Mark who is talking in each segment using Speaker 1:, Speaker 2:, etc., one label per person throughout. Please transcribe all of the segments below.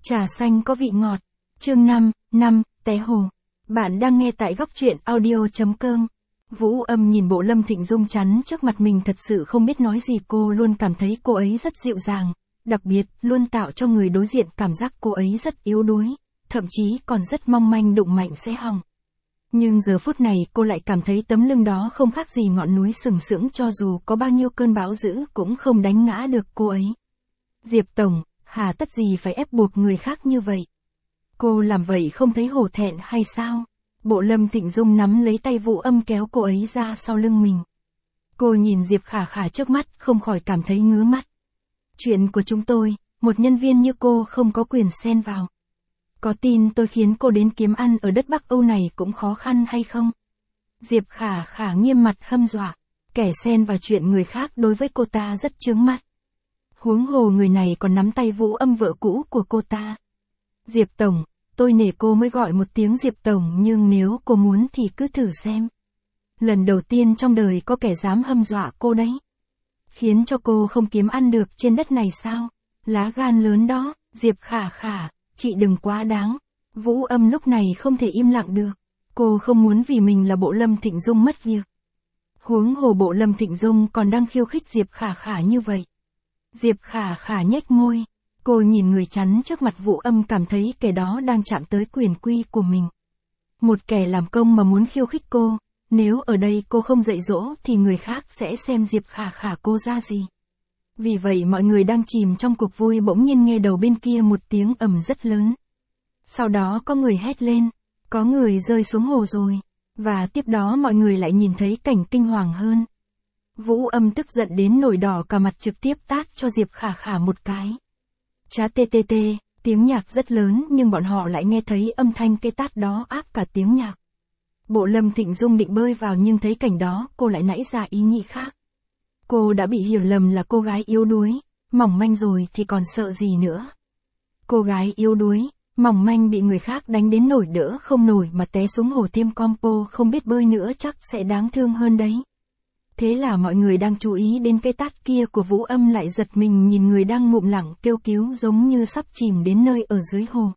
Speaker 1: Trà xanh có vị ngọt. Chương 5, té hồ. Bạn đang nghe tại góc truyện audio.com. Vũ Âm nhìn bộ Lâm Thịnh Dung chắn trước mặt mình thật sự không biết nói gì, cô luôn cảm thấy cô ấy rất dịu dàng, đặc biệt, luôn tạo cho người đối diện cảm giác cô ấy rất yếu đuối, thậm chí còn rất mong manh, đụng mạnh sẽ hỏng. Nhưng giờ phút này cô lại cảm thấy tấm lưng đó không khác gì ngọn núi sừng sững, cho dù có bao nhiêu cơn bão dữ cũng không đánh ngã được cô ấy. Diệp Tổng, hà tất gì phải ép buộc người khác như vậy? Cô làm vậy không thấy hổ thẹn hay sao? Bộ Lâm Thịnh Dung nắm lấy tay Vũ Âm kéo cô ấy ra sau lưng mình. Cô nhìn Diệp Khả Khả trước mắt không khỏi cảm thấy ngứa mắt. Chuyện của chúng tôi, một nhân viên như cô không có quyền xen vào. Có tin tôi khiến cô đến kiếm ăn ở đất Bắc Âu này cũng khó khăn hay không? Diệp Khả Khả nghiêm mặt hâm dọa. Kẻ xen vào chuyện người khác đối với cô ta rất chướng mắt. Huống hồ người này còn nắm tay Vũ Âm, vợ cũ của cô ta. Diệp Tổng, tôi nể cô mới gọi một tiếng Diệp Tổng, nhưng nếu cô muốn thì cứ thử xem. Lần đầu tiên trong đời có kẻ dám hâm dọa cô đấy. Khiến cho cô không kiếm ăn được trên đất này sao? Lá gan lớn đó. Diệp Khả Khả, chị đừng quá đáng. Vũ Âm lúc này không thể im lặng được. Cô không muốn vì mình là bộ Lâm Thịnh Dung mất việc. Huống hồ bộ Lâm Thịnh Dung còn đang khiêu khích Diệp Khả Khả như vậy. Diệp Khả Khả nhếch môi. Cô nhìn người chắn trước mặt Vũ Âm, cảm thấy kẻ đó đang chạm tới quyền quy của mình. Một kẻ làm công mà muốn khiêu khích cô, nếu ở đây cô không dạy dỗ thì người khác sẽ xem Diệp Khả Khả cô ra gì. Vì vậy mọi người đang chìm trong cuộc vui bỗng nhiên nghe đầu bên kia một tiếng ầm rất lớn. Sau đó có người hét lên, có người rơi xuống hồ rồi. Và tiếp đó mọi người lại nhìn thấy cảnh kinh hoàng hơn. Vũ Âm tức giận đến nổi đỏ cả mặt, trực tiếp tát cho Diệp Khả Khả một cái. Chá tê tê tê, tiếng nhạc rất lớn nhưng bọn họ lại nghe thấy âm thanh cây tát đó áp cả tiếng nhạc. Bộ Lâm Thịnh Dung định bơi vào nhưng thấy cảnh đó cô lại nảy ra ý nghĩ khác. Cô đã bị hiểu lầm là cô gái yếu đuối, mỏng manh rồi thì còn sợ gì nữa. Cô gái yếu đuối, mỏng manh bị người khác đánh đến nổi đỡ không nổi mà té xuống hồ thêm compo không biết bơi nữa chắc sẽ đáng thương hơn đấy. Thế là mọi người đang chú ý đến cái tát kia của Vũ Âm lại giật mình nhìn người đang ngụm lặng kêu cứu giống như sắp chìm đến nơi ở dưới hồ.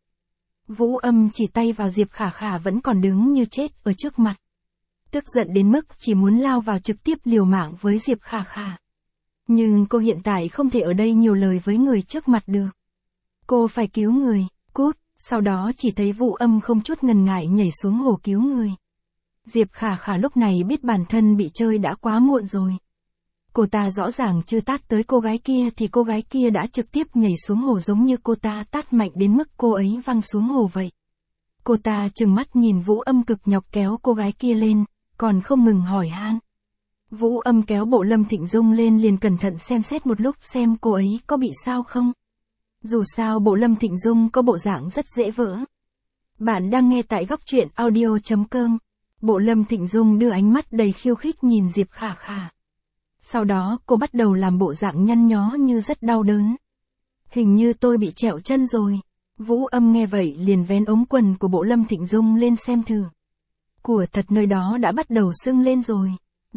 Speaker 1: Vũ Âm chỉ tay vào Diệp Khả Khả vẫn còn đứng như chết ở trước mặt. Tức giận đến mức chỉ muốn lao vào trực tiếp liều mạng với Diệp Khả Khả. Nhưng cô hiện tại không thể ở đây nhiều lời với người trước mặt được. Cô phải cứu người, cút, sau đó chỉ thấy Vũ Âm không chút ngần ngại nhảy xuống hồ cứu người. Diệp Khả Khả lúc này biết bản thân bị chơi đã quá muộn rồi. Cô ta rõ ràng chưa tát tới cô gái kia thì cô gái kia đã trực tiếp nhảy xuống hồ giống như cô ta tát mạnh đến mức cô ấy văng xuống hồ vậy. Cô ta trừng mắt nhìn Vũ Âm cực nhọc kéo cô gái kia lên, còn không ngừng hỏi han. Vũ Âm kéo bộ Lâm Thịnh Dung lên liền cẩn thận xem xét một lúc xem cô ấy có bị sao không. Dù sao bộ Lâm Thịnh Dung có bộ dạng rất dễ vỡ. Bạn đang nghe tại góc truyện audio.com. Bộ Lâm Thịnh Dung đưa ánh mắt đầy khiêu khích nhìn Diệp Khả Khả. Sau đó cô bắt đầu làm bộ dạng nhăn nhó như rất đau đớn. Hình như tôi bị trẹo chân rồi. Vũ Âm nghe vậy liền vén ống quần của bộ Lâm Thịnh Dung lên xem thử. Của thật nơi đó đã bắt đầu sưng lên rồi.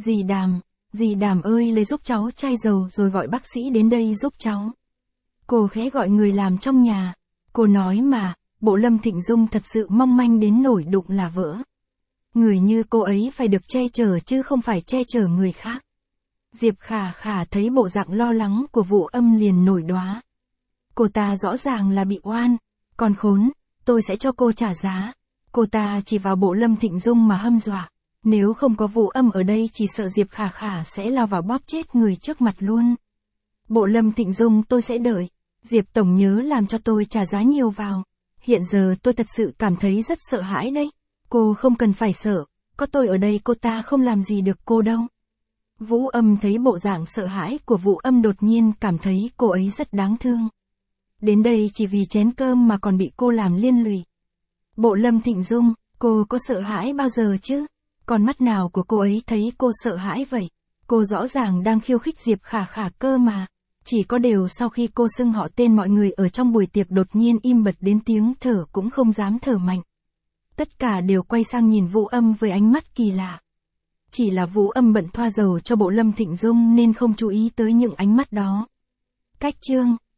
Speaker 1: Dì Đàm ơi, lấy giúp cháu chai dầu rồi gọi bác sĩ đến đây giúp cháu. Cô khẽ gọi người làm trong nhà. Cô nói mà, bộ Lâm Thịnh Dung thật sự mong manh đến nổi đụng là vỡ. Người như cô ấy phải được che chở chứ không phải che chở người khác. Diệp Khả Khả thấy bộ dạng lo lắng của Vũ Âm liền nổi đoá. Cô ta rõ ràng là bị oan. Còn khốn, tôi sẽ cho cô trả giá. Cô ta chỉ vào bộ Lâm Thịnh Dung mà hâm dọa. Nếu không có Vũ Âm ở đây chỉ sợ Diệp Khả Khả sẽ lao vào bóp chết người trước mặt luôn. Bộ Lâm Thịnh Dung, tôi sẽ đợi. Diệp Tổng nhớ làm cho tôi trả giá nhiều vào. Hiện giờ tôi thật sự cảm thấy rất sợ hãi đấy. Cô không cần phải sợ, có tôi ở đây cô ta không làm gì được cô đâu. Vũ Âm thấy bộ dạng sợ hãi của Vũ Âm đột nhiên cảm thấy cô ấy rất đáng thương. Đến đây chỉ vì chén cơm mà còn bị cô làm liên lụy. Bộ Lâm Thịnh Dung, cô có sợ hãi bao giờ chứ? Con mắt nào của cô ấy thấy cô sợ hãi vậy? Cô rõ ràng đang khiêu khích Diệp Khả Khả cơ mà. Chỉ có điều sau khi cô xưng họ tên mọi người ở trong buổi tiệc đột nhiên im bặt đến tiếng thở cũng không dám thở mạnh. Tất cả đều quay sang nhìn Vũ Âm với ánh mắt kỳ lạ. Chỉ là Vũ Âm bận thoa dầu cho bộ Lâm Thịnh Dung nên không chú ý tới những ánh mắt đó. Cách chương